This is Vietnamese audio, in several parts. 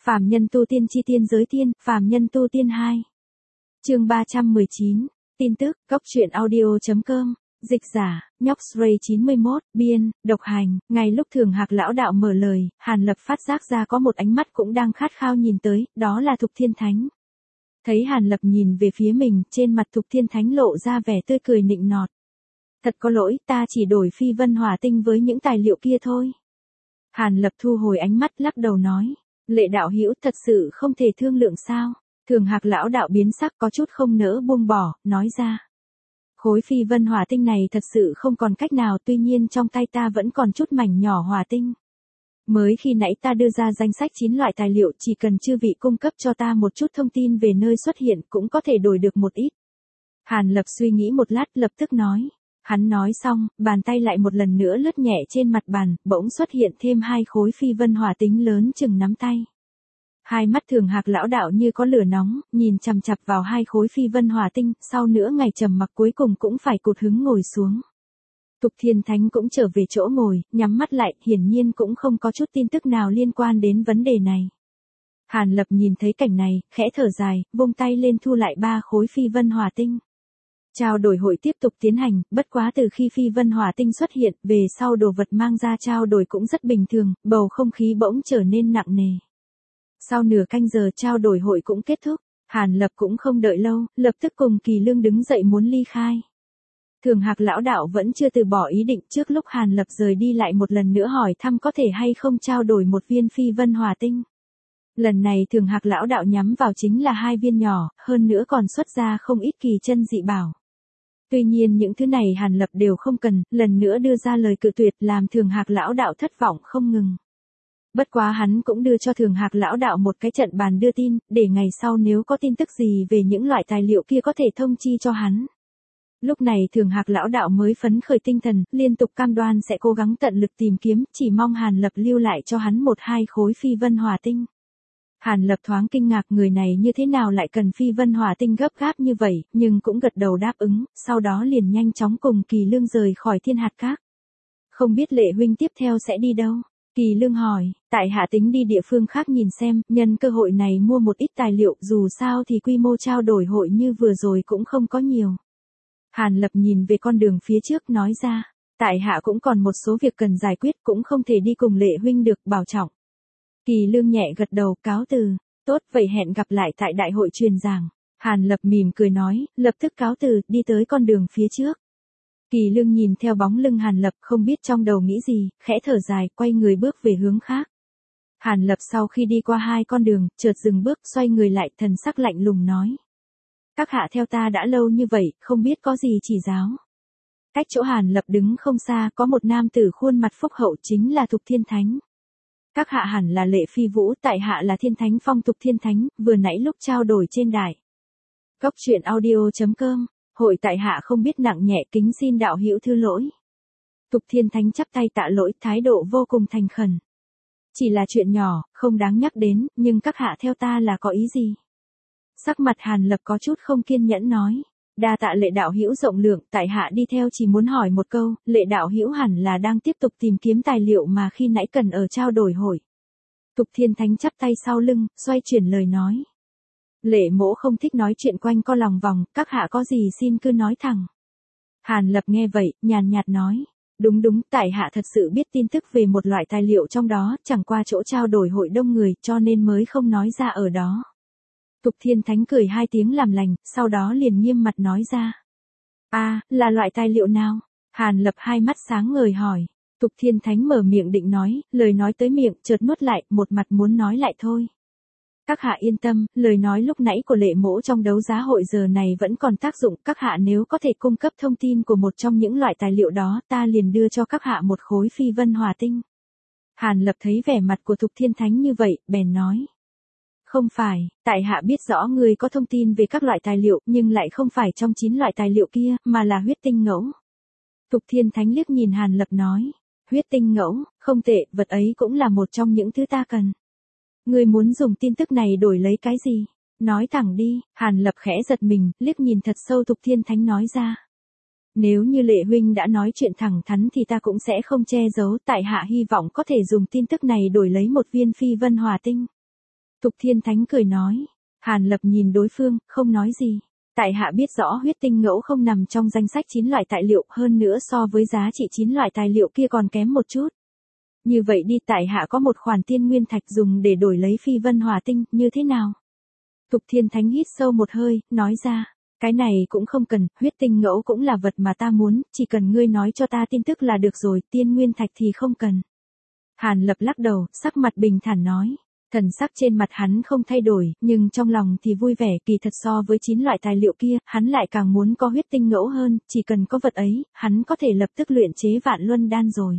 Phàm nhân tu tiên chi tiên giới tiên, phàm nhân tu tiên 2. Chương 319, tin tức, góc truyện audio.com, dịch giả, nhóc Ray 91, biên, độc hành, ngay lúc Thường Hạc lão đạo mở lời, Hàn Lập phát giác ra có một ánh mắt cũng đang khát khao nhìn tới, đó là Thục Thiên Thánh. Thấy Hàn Lập nhìn về phía mình, trên mặt Thục Thiên Thánh lộ ra vẻ tươi cười nịnh nọt. Thật có lỗi, ta chỉ đổi phi vân hỏa tinh với những tài liệu kia thôi. Hàn Lập thu hồi ánh mắt lắc đầu nói, Lệ đạo hữu thật sự không thể thương lượng sao? Thường Hạc lão đạo biến sắc có chút không nỡ buông bỏ, nói ra. Khối phi vân hỏa tinh này thật sự không còn cách nào, tuy nhiên trong tay ta vẫn còn chút mảnh nhỏ hỏa tinh. Mới khi nãy ta đưa ra danh sách 9 loại tài liệu, chỉ cần chư vị cung cấp cho ta một chút thông tin về nơi xuất hiện cũng có thể đổi được một ít. Hàn Lập suy nghĩ một lát lập tức nói. Hắn nói xong, bàn tay lại một lần nữa lướt nhẹ trên mặt bàn, bỗng xuất hiện thêm 2 khối phi vân hỏa tinh lớn chừng nắm tay. Hai mắt Thường Hạc lão đạo như có lửa nóng, nhìn chằm chằm vào 2 khối phi vân hỏa tinh, sau nửa ngày trầm mặc cuối cùng cũng phải cụt hứng ngồi xuống. Thục Thiên Thánh cũng trở về chỗ ngồi, nhắm mắt lại, hiển nhiên cũng không có chút tin tức nào liên quan đến vấn đề này. Hàn Lập nhìn thấy cảnh này, khẽ thở dài, vung tay lên thu lại 3 khối phi vân hỏa tinh. Trao đổi hội tiếp tục tiến hành, bất quá từ khi phi vân hỏa tinh xuất hiện, về sau đồ vật mang ra trao đổi cũng rất bình thường, bầu không khí bỗng trở nên nặng nề. Sau nửa canh giờ trao đổi hội cũng kết thúc, Hàn Lập cũng không đợi lâu, lập tức cùng Kỳ Lương đứng dậy muốn ly khai. Thường Hạc lão đạo vẫn chưa từ bỏ ý định, trước lúc Hàn Lập rời đi lại một lần nữa hỏi thăm có thể hay không trao đổi một viên phi vân hỏa tinh. Lần này Thường Hạc lão đạo nhắm vào chính là 2 viên nhỏ, hơn nữa còn xuất ra không ít kỳ chân dị bảo. Tuy nhiên những thứ này Hàn Lập đều không cần, lần nữa đưa ra lời cự tuyệt làm Thường Hạc lão đạo thất vọng không ngừng. Bất quá hắn cũng đưa cho Thường Hạc lão đạo một cái trận bàn đưa tin, để ngày sau nếu có tin tức gì về những loại tài liệu kia có thể thông chi cho hắn. Lúc này Thường Hạc lão đạo mới phấn khởi tinh thần, liên tục cam đoan sẽ cố gắng tận lực tìm kiếm, chỉ mong Hàn Lập lưu lại cho hắn 1-2 khối phi vân hỏa tinh. Hàn Lập thoáng kinh ngạc người này như thế nào lại cần phi vân hỏa tinh gấp gáp như vậy, nhưng cũng gật đầu đáp ứng, sau đó liền nhanh chóng cùng Kỳ Lương rời khỏi Thiên Hạt Các. Không biết Lệ huynh tiếp theo sẽ đi đâu? Kỳ Lương hỏi, tại hạ tính đi địa phương khác nhìn xem, nhân cơ hội này mua một ít tài liệu, dù sao thì quy mô trao đổi hội như vừa rồi cũng không có nhiều. Hàn Lập nhìn về con đường phía trước nói ra, tại hạ cũng còn một số việc cần giải quyết, cũng không thể đi cùng Lệ huynh được, bảo trọng. Kỳ Lương nhẹ gật đầu, cáo từ, tốt vậy hẹn gặp lại tại đại hội truyền giảng. Hàn Lập mỉm cười nói, lập tức cáo từ, đi tới con đường phía trước. Kỳ Lương nhìn theo bóng lưng Hàn Lập không biết trong đầu nghĩ gì, khẽ thở dài, quay người bước về hướng khác. Hàn Lập sau khi đi qua 2 con đường, chợt dừng bước, xoay người lại, thần sắc lạnh lùng nói. Các hạ theo ta đã lâu như vậy, không biết có gì chỉ giáo. Cách chỗ Hàn Lập đứng không xa, có một nam tử khuôn mặt phúc hậu chính là Thục Thiên Thánh. Các hạ hẳn là Lệ Phi Vũ, tại hạ là Thiên Thánh Phong Thục Thiên Thánh, vừa nãy lúc trao đổi trên đài. Góc truyện audio.com, hội tại hạ không biết nặng nhẹ, kính xin đạo hữu thứ lỗi. Thục Thiên Thánh chắp tay tạ lỗi, thái độ vô cùng thành khẩn. Chỉ là chuyện nhỏ, không đáng nhắc đến, nhưng các hạ theo ta là có ý gì? Sắc mặt Hàn Lập có chút không kiên nhẫn nói. Đa tạ Lệ đạo hữu rộng lượng, tại hạ đi theo chỉ muốn hỏi một câu, Lệ đạo hữu hẳn là đang tiếp tục tìm kiếm tài liệu mà khi nãy cần ở trao đổi hội. Thục Thiên Thánh chắp tay sau lưng, xoay chuyển lời nói. Lệ mỗ không thích nói chuyện quanh co lòng vòng, các hạ có gì xin cứ nói thẳng. Hàn Lập nghe vậy, nhàn nhạt nói. Đúng, tại hạ thật sự biết tin tức về một loại tài liệu trong đó, chẳng qua chỗ trao đổi hội đông người, cho nên mới không nói ra ở đó. Thục Thiên Thánh cười 2 tiếng làm lành, sau đó liền nghiêm mặt nói ra. Là loại tài liệu nào? Hàn Lập 2 mắt sáng ngời hỏi. Thục Thiên Thánh mở miệng định nói, lời nói tới miệng, chợt nuốt lại, một mặt muốn nói lại thôi. Các hạ yên tâm, lời nói lúc nãy của Lệ mỗ trong đấu giá hội giờ này vẫn còn tác dụng, các hạ nếu có thể cung cấp thông tin của một trong những loại tài liệu đó, ta liền đưa cho các hạ một khối phi vân hỏa tinh. Hàn Lập thấy vẻ mặt của Thục Thiên Thánh như vậy, bèn nói. Không phải, tại hạ biết rõ người có thông tin về các loại tài liệu, nhưng lại không phải trong 9 loại tài liệu kia, mà là huyết tinh ngẫu. Thục Thiên Thánh liếc nhìn Hàn Lập nói, huyết tinh ngẫu, không tệ, vật ấy cũng là một trong những thứ ta cần. Người muốn dùng tin tức này đổi lấy cái gì? Nói thẳng đi. Hàn Lập khẽ giật mình, liếc nhìn thật sâu Thục Thiên Thánh nói ra. Nếu như Lệ huynh đã nói chuyện thẳng thắn thì ta cũng sẽ không che giấu, tại hạ hy vọng có thể dùng tin tức này đổi lấy một viên phi vân hỏa tinh. Tục Thiên Thánh cười nói. Hàn Lập nhìn đối phương, không nói gì. Tại hạ biết rõ huyết tinh ngẫu không nằm trong danh sách 9 loại tài liệu, hơn nữa so với giá trị 9 loại tài liệu kia còn kém một chút. Như vậy đi, tại hạ có một khoản tiên nguyên thạch dùng để đổi lấy phi vân hỏa tinh, như thế nào? Tục Thiên Thánh hít sâu một hơi, nói ra. Cái này cũng không cần, huyết tinh ngẫu cũng là vật mà ta muốn, chỉ cần ngươi nói cho ta tin tức là được rồi, tiên nguyên thạch thì không cần. Hàn Lập lắc đầu, sắc mặt bình thản nói. Thần sắc trên mặt hắn không thay đổi, nhưng trong lòng thì vui vẻ, kỳ thật so với 9 loại tài liệu kia, hắn lại càng muốn có huyết tinh ngẫu hơn, chỉ cần có vật ấy, hắn có thể lập tức luyện chế vạn luân đan rồi.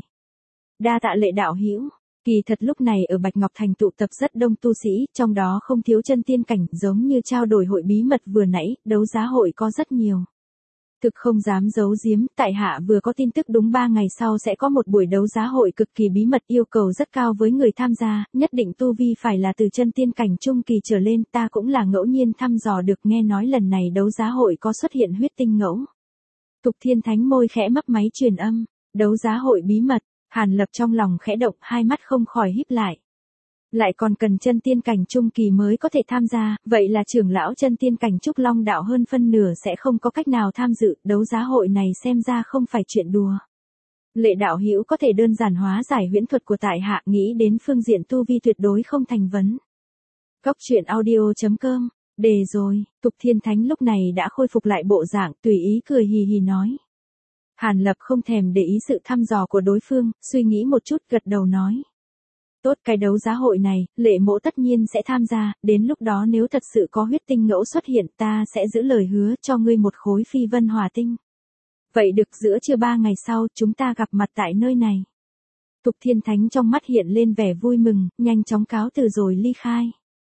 Đa tạ Lệ đạo hữu. Kỳ thật lúc này ở Bạch Ngọc Thành tụ tập rất đông tu sĩ, trong đó không thiếu chân tiên cảnh, giống như trao đổi hội bí mật vừa nãy, đấu giá hội có rất nhiều. Thực không dám giấu giếm, tại hạ vừa có tin tức đúng 3 ngày sau sẽ có một buổi đấu giá hội cực kỳ bí mật, yêu cầu rất cao với người tham gia, nhất định tu vi phải là từ chân tiên cảnh trung kỳ trở lên, ta cũng là ngẫu nhiên thăm dò được, nghe nói lần này đấu giá hội có xuất hiện huyết tinh ngẫu. Tục Thiên Thánh môi khẽ mấp máy truyền âm, đấu giá hội bí mật. Hàn Lập trong lòng khẽ động, hai mắt không khỏi híp lại. Lại còn cần chân tiên cảnh trung kỳ mới có thể tham gia, vậy là trưởng lão chân tiên cảnh Trúc Long đạo hơn phân nửa sẽ không có cách nào tham dự, đấu giá hội này xem ra không phải chuyện đùa. Lệ đạo hữu có thể đơn giản hóa giải huyễn thuật của tại hạ, nghĩ đến phương diện tu vi tuyệt đối không thành vấn. Cốc truyện audio.com, đề rồi, Tục Thiên Thánh lúc này đã khôi phục lại bộ dạng, tùy ý cười hì hì nói. Hàn Lập không thèm để ý sự thăm dò của đối phương, suy nghĩ một chút gật đầu nói. Tốt, cái đấu giá hội này, Lệ mỗ tất nhiên sẽ tham gia, đến lúc đó nếu thật sự có huyết tinh ngẫu xuất hiện ta sẽ giữ lời hứa cho ngươi một khối phi vân hỏa tinh. Vậy được, giữa trưa 3 ngày sau chúng ta gặp mặt tại nơi này. Tục Thiên Thánh trong mắt hiện lên vẻ vui mừng, nhanh chóng cáo từ rồi ly khai.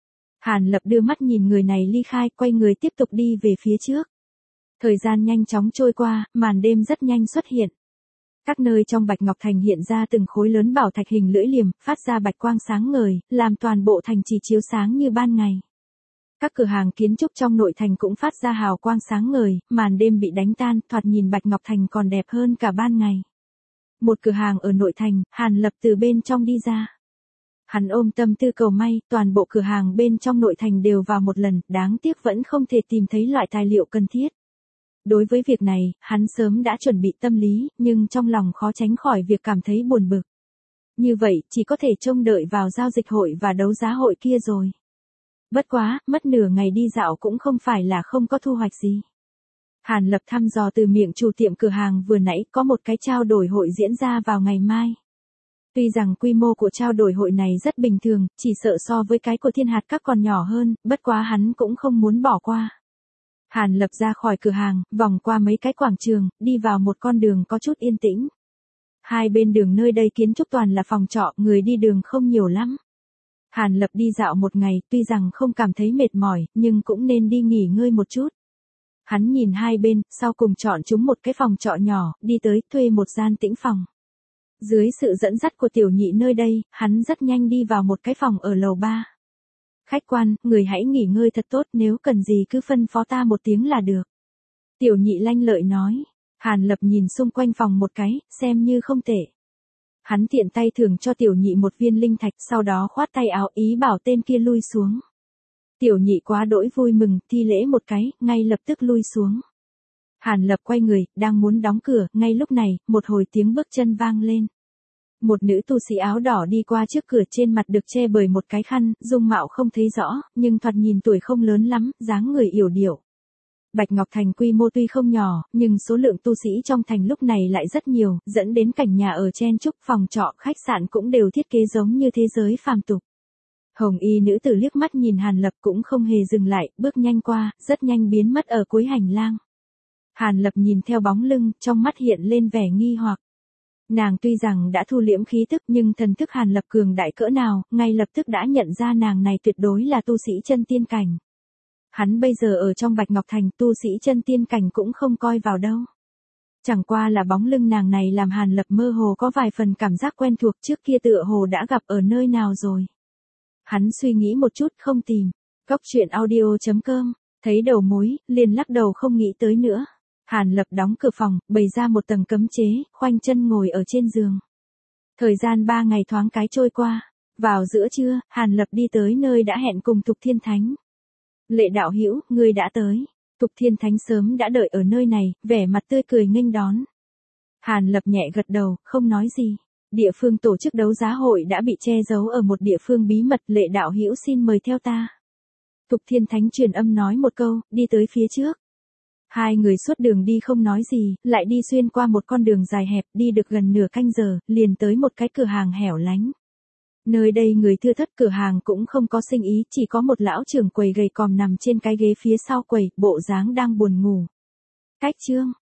Hàn Lập đưa mắt nhìn người này ly khai, quay người tiếp tục đi về phía trước. Thời gian nhanh chóng trôi qua, màn đêm rất nhanh xuất hiện. Các nơi trong Bạch Ngọc Thành hiện ra từng khối lớn bảo thạch hình lưỡi liềm, phát ra bạch quang sáng ngời, làm toàn bộ thành chỉ chiếu sáng như ban ngày. Các cửa hàng kiến trúc trong nội thành cũng phát ra hào quang sáng ngời, màn đêm bị đánh tan, thoạt nhìn Bạch Ngọc Thành còn đẹp hơn cả ban ngày. Một cửa hàng ở nội thành, Hàn Lập từ bên trong đi ra. Hắn ôm tâm tư cầu may, toàn bộ cửa hàng bên trong nội thành đều vào một lần, đáng tiếc vẫn không thể tìm thấy loại tài liệu cần thiết. Đối với việc này, hắn sớm đã chuẩn bị tâm lý, nhưng trong lòng khó tránh khỏi việc cảm thấy buồn bực. Như vậy, chỉ có thể trông đợi vào giao dịch hội và đấu giá hội kia rồi. Bất quá, mất nửa ngày đi dạo cũng không phải là không có thu hoạch gì. Hàn Lập thăm dò từ miệng chủ tiệm cửa hàng vừa nãy, có một cái trao đổi hội diễn ra vào ngày mai. Tuy rằng quy mô của trao đổi hội này rất bình thường, chỉ sợ so với cái của Thiên Hạt Các còn nhỏ hơn, bất quá hắn cũng không muốn bỏ qua. Hàn Lập ra khỏi cửa hàng, vòng qua mấy cái quảng trường, đi vào một con đường có chút yên tĩnh. Hai bên đường nơi đây kiến trúc toàn là phòng trọ, người đi đường không nhiều lắm. Hàn Lập đi dạo một ngày, tuy rằng không cảm thấy mệt mỏi, nhưng cũng nên đi nghỉ ngơi một chút. Hắn nhìn hai bên, sau cùng chọn chúng một cái phòng trọ nhỏ, đi tới, thuê một gian tĩnh phòng. Dưới sự dẫn dắt của tiểu nhị nơi đây, hắn rất nhanh đi vào một cái phòng ở lầu 3. Khách quan, người hãy nghỉ ngơi thật tốt, nếu cần gì cứ phân phó ta một tiếng là được. Tiểu nhị lanh lợi nói. Hàn Lập nhìn xung quanh phòng một cái, xem như không tệ. Hắn tiện tay thưởng cho tiểu nhị một viên linh thạch, sau đó khoát tay áo ý bảo tên kia lui xuống. Tiểu nhị quá đỗi vui mừng, thi lễ một cái, ngay lập tức lui xuống. Hàn Lập quay người, đang muốn đóng cửa, ngay lúc này, một hồi tiếng bước chân vang lên. Một nữ tu sĩ áo đỏ đi qua trước cửa, trên mặt được che bởi một cái khăn, dung mạo không thấy rõ, nhưng thoạt nhìn tuổi không lớn lắm, dáng người yểu điệu. Bạch Ngọc Thành quy mô tuy không nhỏ, nhưng số lượng tu sĩ trong thành lúc này lại rất nhiều, dẫn đến cảnh nhà ở chen chúc, phòng trọ, khách sạn cũng đều thiết kế giống như thế giới phàm tục. Hồng y nữ tử liếc mắt nhìn Hàn Lập cũng không hề dừng lại, bước nhanh qua, rất nhanh biến mất ở cuối hành lang. Hàn Lập nhìn theo bóng lưng, trong mắt hiện lên vẻ nghi hoặc. Nàng tuy rằng đã thu liễm khí tức nhưng thần thức Hàn Lập cường đại cỡ nào, ngay lập tức đã nhận ra nàng này tuyệt đối là tu sĩ chân tiên cảnh. Hắn bây giờ ở trong Bạch Ngọc Thành, tu sĩ chân tiên cảnh cũng không coi vào đâu. Chẳng qua là bóng lưng nàng này làm Hàn Lập mơ hồ có vài phần cảm giác quen thuộc, trước kia tựa hồ đã gặp ở nơi nào rồi. Hắn suy nghĩ một chút không tìm. Cốc truyện audio.com, thấy đầu mối, liền lắc đầu không nghĩ tới nữa. Hàn Lập đóng cửa phòng, bày ra một tầng cấm chế, khoanh chân ngồi ở trên giường. Thời gian 3 ngày thoáng cái trôi qua. Vào giữa trưa, Hàn Lập đi tới nơi đã hẹn cùng Thục Thiên Thánh. Lệ đạo hữu, ngươi đã tới. Thục Thiên Thánh sớm đã đợi ở nơi này, vẻ mặt tươi cười nghênh đón. Hàn Lập nhẹ gật đầu, không nói gì. Địa phương tổ chức đấu giá hội đã bị che giấu ở một địa phương bí mật, Lệ đạo hữu xin mời theo ta. Thục Thiên Thánh truyền âm nói một câu, đi tới phía trước. Hai người suốt đường đi không nói gì, lại đi xuyên qua một con đường dài hẹp, đi được gần nửa canh giờ, liền tới một cái cửa hàng hẻo lánh. Nơi đây người thưa thớt, cửa hàng cũng không có sinh ý, chỉ có một lão trưởng quầy gầy còm nằm trên cái ghế phía sau quầy, bộ dáng đang buồn ngủ. Cách chương